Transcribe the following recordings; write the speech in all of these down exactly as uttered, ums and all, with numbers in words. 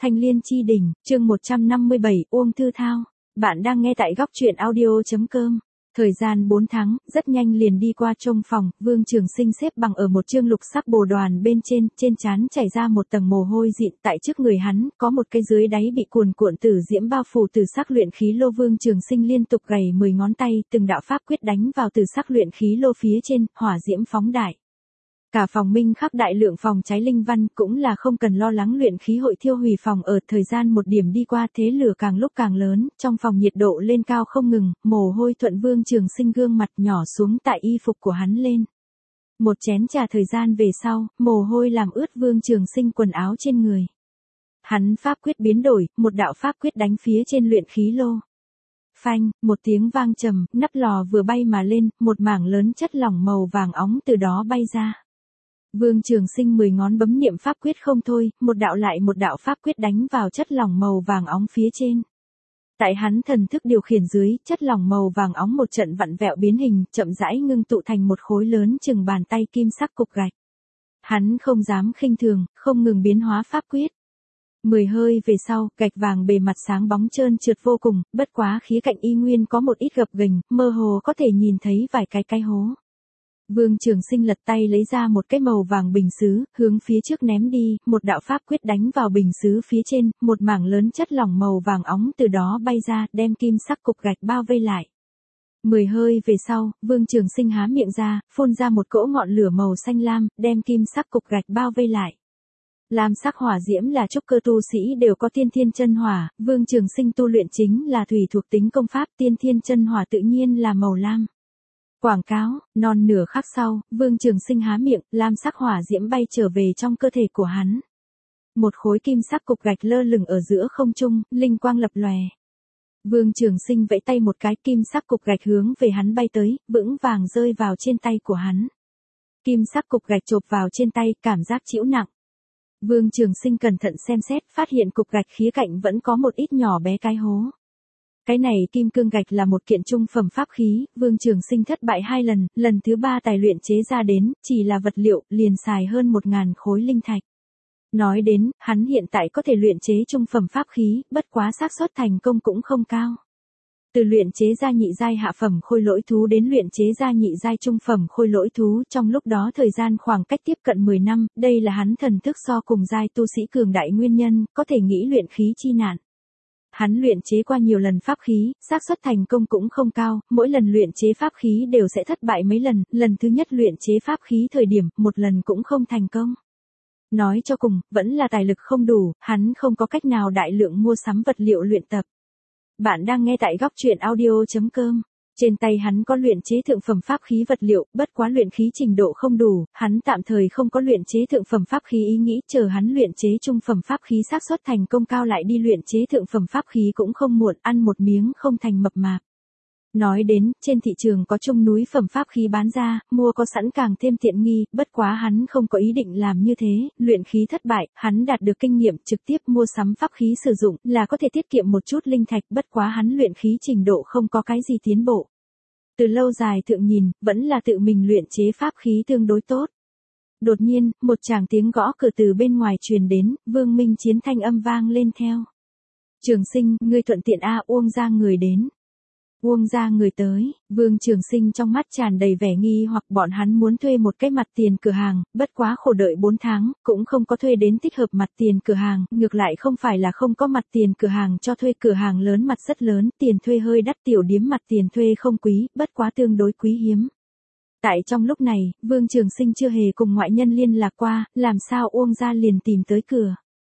Thanh Liên Chi Đỉnh, chương một trăm năm mươi bảy, Uông Thư Thao. Bạn đang nghe tại góc truyện audio chấm com. Thời gian bốn tháng, rất nhanh liền đi qua trong phòng, Vương Trường Sinh xếp bằng ở một chương lục sắc bồ đoàn bên trên, trên trán chảy ra một tầng mồ hôi dịn, tại trước người hắn, có một cái dưới đáy bị cuồn cuộn tử diễm bao phủ từ sắc luyện khí lô. Vương Trường Sinh liên tục gảy mười ngón tay, từng đạo pháp quyết đánh vào từ sắc luyện khí lô phía trên, hỏa diễm phóng đại. Cả phòng minh khắp đại lượng phòng cháy linh văn, cũng là không cần lo lắng luyện khí hội thiêu hủy phòng ở. Thời gian một điểm đi qua, thế lửa càng lúc càng lớn, trong phòng nhiệt độ lên cao không ngừng, mồ hôi thuận Vương Trường Sinh gương mặt nhỏ xuống tại y phục của hắn lên. Một chén trà thời gian về sau, mồ hôi làm ướt Vương Trường Sinh quần áo trên người. Hắn pháp quyết biến đổi, một đạo pháp quyết đánh phía trên luyện khí lô. Phanh, một tiếng vang trầm, nắp lò vừa bay mà lên, một mảng lớn chất lỏng màu vàng óng từ đó bay ra. Vương Trường Sinh mười ngón bấm niệm pháp quyết không thôi, một đạo lại một đạo pháp quyết đánh vào chất lỏng màu vàng óng phía trên. Tại hắn thần thức điều khiển dưới, chất lỏng màu vàng óng một trận vặn vẹo biến hình, chậm rãi ngưng tụ thành một khối lớn chừng bàn tay kim sắc cục gạch. Hắn không dám khinh thường, không ngừng biến hóa pháp quyết. Mười hơi về sau, gạch vàng bề mặt sáng bóng trơn trượt vô cùng, bất quá khía cạnh y nguyên có một ít gập ghềnh, mơ hồ có thể nhìn thấy vài cái cái hố. Vương Trường Sinh lật tay lấy ra một cái màu vàng bình sứ, hướng phía trước ném đi, một đạo pháp quyết đánh vào bình sứ phía trên, một mảng lớn chất lỏng màu vàng óng từ đó bay ra, đem kim sắc cục gạch bao vây lại. Mười hơi về sau, Vương Trường Sinh há miệng ra, phun ra một cỗ ngọn lửa màu xanh lam, đem kim sắc cục gạch bao vây lại. Lam sắc hỏa diễm là trúc cơ tu sĩ đều có tiên thiên chân hỏa, Vương Trường Sinh tu luyện chính là thủy thuộc tính công pháp, tiên thiên chân hỏa tự nhiên là màu lam. Quảng cáo, non nửa khắc sau, Vương Trường Sinh há miệng, lam sắc hỏa diễm bay trở về trong cơ thể của hắn. Một khối kim sắc cục gạch lơ lửng ở giữa không trung, linh quang lập lòe. Vương Trường Sinh vẫy tay một cái, kim sắc cục gạch hướng về hắn bay tới, vững vàng rơi vào trên tay của hắn. Kim sắc cục gạch chộp vào trên tay, cảm giác chịu nặng. Vương Trường Sinh cẩn thận xem xét, phát hiện cục gạch khía cạnh vẫn có một ít nhỏ bé cái hố. Cái này kim cương gạch là một kiện trung phẩm pháp khí, Vương Trường Sinh thất bại hai lần, lần thứ ba tài luyện chế ra đến, chỉ là vật liệu, liền xài hơn một ngàn khối linh thạch. Nói đến, hắn hiện tại có thể luyện chế trung phẩm pháp khí, bất quá xác suất thành công cũng không cao. Từ luyện chế ra nhị giai hạ phẩm khôi lỗi thú đến luyện chế ra nhị giai trung phẩm khôi lỗi thú, trong lúc đó thời gian khoảng cách tiếp cận mười năm, đây là hắn thần thức so cùng giai tu sĩ cường đại nguyên nhân, có thể nghĩ luyện khí chi nạn. Hắn luyện chế qua nhiều lần pháp khí, xác suất thành công cũng không cao, mỗi lần luyện chế pháp khí đều sẽ thất bại mấy lần, lần thứ nhất luyện chế pháp khí thời điểm, một lần cũng không thành công. Nói cho cùng, vẫn là tài lực không đủ, hắn không có cách nào đại lượng mua sắm vật liệu luyện tập. Bạn đang nghe tại góc truyện audio chấm com. Trên tay hắn có luyện chế thượng phẩm pháp khí vật liệu, bất quá luyện khí trình độ không đủ, hắn tạm thời không có luyện chế thượng phẩm pháp khí ý nghĩ, chờ hắn luyện chế trung phẩm pháp khí xác suất thành công cao lại đi luyện chế thượng phẩm pháp khí cũng không muộn, ăn một miếng không thành mập mạp. Nói đến, trên thị trường có trung núi phẩm pháp khí bán ra, mua có sẵn càng thêm tiện nghi, bất quá hắn không có ý định làm như thế, luyện khí thất bại, hắn đạt được kinh nghiệm trực tiếp mua sắm pháp khí sử dụng, là có thể tiết kiệm một chút linh thạch, bất quá hắn luyện khí trình độ không có cái gì tiến bộ. Từ lâu dài thượng nhìn, vẫn là tự mình luyện chế pháp khí tương đối tốt. Đột nhiên, một tràng tiếng gõ cửa từ bên ngoài truyền đến, Vương Minh Chiến thanh âm vang lên theo. Trường Sinh, ngươi thuận tiện a, Uông gia người đến. Uông gia người tới, Vương Trường Sinh trong mắt tràn đầy vẻ nghi hoặc, bọn hắn muốn thuê một cái mặt tiền cửa hàng, bất quá khổ đợi bốn tháng, cũng không có thuê đến thích hợp mặt tiền cửa hàng, ngược lại không phải là không có mặt tiền cửa hàng cho thuê, cửa hàng lớn mặt rất lớn, tiền thuê hơi đắt, tiểu điếm mặt tiền thuê không quý, bất quá tương đối quý hiếm. Tại trong lúc này, Vương Trường Sinh chưa hề cùng ngoại nhân liên lạc qua, làm sao Uông gia liền tìm tới cửa.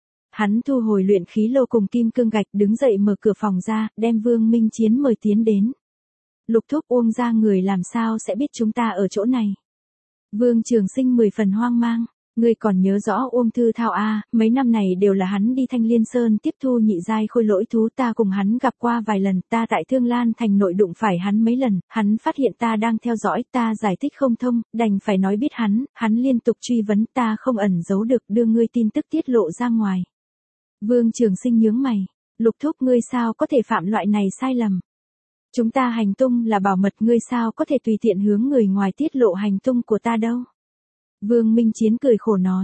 Hắn thu hồi luyện khí lô cùng kim cương gạch, đứng dậy mở cửa phòng ra, đem Vương Minh Chiến mời tiến đến. Lục thúc, Uông gia người làm sao sẽ biết chúng ta ở chỗ này? Vương Trường Sinh mười phần hoang mang. Ngươi còn nhớ rõ Uông Thư Thao a, mấy năm này đều là hắn đi Thanh Liên Sơn tiếp thu nhị giai khôi lỗi thú, ta cùng hắn gặp qua vài lần, ta tại Thương Lan thành nội đụng phải hắn mấy lần, hắn phát hiện ta đang theo dõi, ta giải thích không thông, đành phải nói biết hắn, hắn liên tục truy vấn, ta không ẩn giấu được, đưa ngươi tin tức tiết lộ ra ngoài. Vương Trường Sinh nhướng mày, Lục thúc, ngươi sao có thể phạm loại này sai lầm? Chúng ta hành tung là bảo mật, ngươi sao có thể tùy tiện hướng người ngoài tiết lộ hành tung của ta đâu? Vương Minh Chiến cười khổ nói,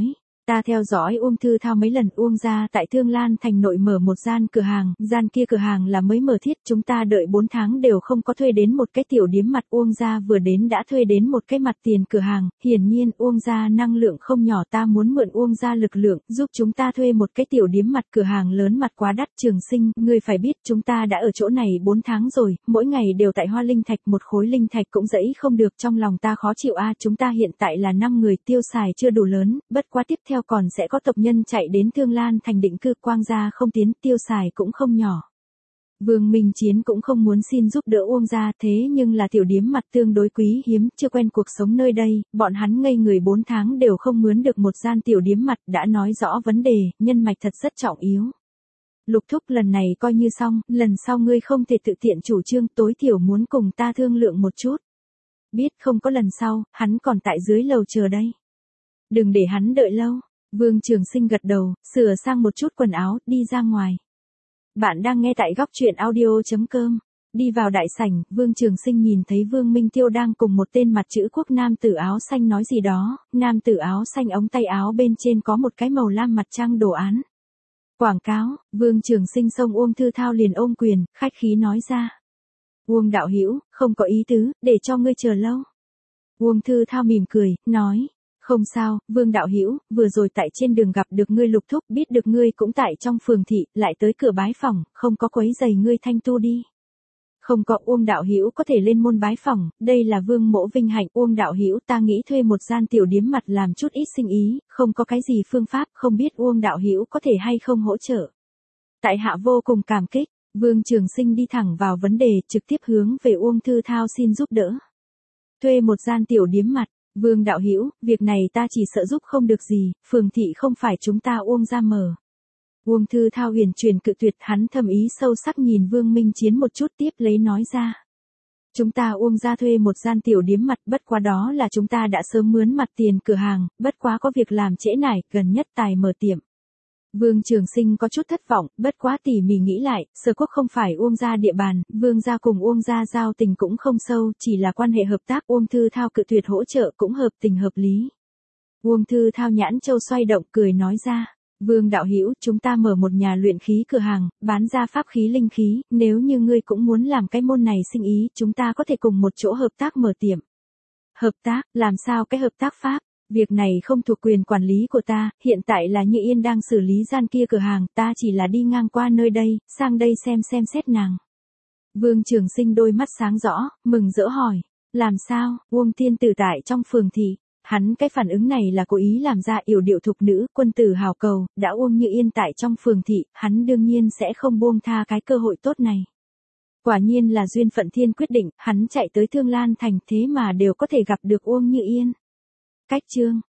Ta theo dõi Uông Thư Thao mấy lần, Uông gia tại Thương Lan Thành nội mở một gian cửa hàng, gian kia cửa hàng là mới mở thiết, chúng ta đợi bốn tháng đều không có thuê đến một cái tiểu điếm mặt. Uông gia vừa đến đã thuê đến một cái mặt tiền cửa hàng, hiển nhiên Uông gia năng lượng không nhỏ, ta muốn mượn Uông gia lực lượng, giúp chúng ta thuê một cái tiểu điếm mặt. Cửa hàng lớn mặt quá đắt. Trường Sinh, ngươi phải biết chúng ta đã ở chỗ này bốn tháng rồi, mỗi ngày đều tại hoa linh thạch, một khối linh thạch cũng dẫy không được, trong lòng ta khó chịu a. Chúng ta hiện tại là năm người, tiêu xài chưa đủ lớn, bất quá tiếp theo còn sẽ có tộc nhân chạy đến Thương Lan Thành định cư, Quang gia không tiến, tiêu xài cũng không nhỏ. Vương Minh Chiến cũng không muốn xin giúp đỡ Uông gia, thế nhưng là tiểu điếm mặt tương đối quý hiếm, chưa quen cuộc sống nơi đây, bọn hắn ngây người bốn tháng đều không mướn được một gian tiểu điếm mặt, đã nói rõ vấn đề, nhân mạch thật rất trọng yếu. Lục thúc, lần này coi như xong, lần sau ngươi không thể tự tiện chủ trương, tối thiểu muốn cùng ta thương lượng một chút. Biết, không có lần sau, hắn còn tại dưới lầu chờ đây. Đừng để hắn đợi lâu. Vương Trường Sinh gật đầu, sửa sang một chút quần áo, đi ra ngoài. Bạn đang nghe tại góc truyện audio chấm com. Đi vào đại sảnh, Vương Trường Sinh nhìn thấy Vương Minh Tiêu đang cùng một tên mặt chữ quốc nam tử áo xanh nói gì đó, nam tử áo xanh ống tay áo bên trên có một cái màu lam mặt trăng đồ án. Quảng cáo. Vương Trường Sinh xông Uông Thư Thao liền ôm quyền, khách khí nói ra. Uông đạo hữu, không có ý tứ, để cho ngươi chờ lâu. Uông Thư Thao mỉm cười, nói. Không sao, Vương đạo hữu, vừa rồi tại trên đường gặp được ngươi Lục thúc, biết được ngươi cũng tại trong phường thị, lại tới cửa bái phỏng, không có quấy giày ngươi thanh tu đi. Không có. Uông đạo hữu có thể lên môn bái phỏng, đây là Vương mỗ vinh hạnh. Uông đạo hữu, ta nghĩ thuê một gian tiểu điếm mặt làm chút ít sinh ý, không có cái gì phương pháp, không biết Uông đạo hữu có thể hay không hỗ trợ. Tại hạ vô cùng cảm kích. Vương Trường Sinh đi thẳng vào vấn đề, trực tiếp hướng về Uông Thư Thao xin giúp đỡ. Thuê một gian tiểu điếm mặt. Vương đạo hữu, việc này ta chỉ sợ giúp không được gì, phường thị không phải chúng ta Uông gia mở. Uông Thư Thao huyền truyền cự tuyệt, hắn thầm ý sâu sắc nhìn Vương Minh Chiến một chút, tiếp lấy nói ra. Chúng ta Uông gia thuê một gian tiểu điếm mặt, bất quá đó là chúng ta đã sớm mướn mặt tiền cửa hàng, bất quá có việc làm trễ nải, gần nhất tài mở tiệm. Vương Trường Sinh có chút thất vọng, bất quá tỉ mỉ nghĩ lại, Sở Quốc không phải Uông gia địa bàn, Vương gia cùng Uông gia giao tình cũng không sâu, chỉ là quan hệ hợp tác. Uông Thư Thao cự tuyệt hỗ trợ cũng hợp tình hợp lý. Uông Thư Thao nhãn châu xoay động, cười nói ra. Vương đạo hữu, chúng ta mở một nhà luyện khí cửa hàng, bán ra pháp khí linh khí, nếu như ngươi cũng muốn làm cái môn này sinh ý, chúng ta có thể cùng một chỗ hợp tác mở tiệm. Hợp tác, làm sao cái hợp tác pháp? Việc này không thuộc quyền quản lý của ta, hiện tại là Như Yên đang xử lý gian kia cửa hàng, ta chỉ là đi ngang qua nơi đây, sang đây xem xem xét nàng. Vương Trường Sinh đôi mắt sáng rõ, mừng rỡ hỏi, làm sao? Uông Thiên Tử tại trong phường thị, hắn cái phản ứng này là cố ý làm ra, yểu điệu thục nữ, quân tử hào cầu, đã Uông Như Yên tại trong phường thị, hắn đương nhiên sẽ không buông tha cái cơ hội tốt này. Quả nhiên là duyên phận thiên quyết định, hắn chạy tới Thương Lan Thành thế mà đều có thể gặp được Uông Như Yên. Cách chương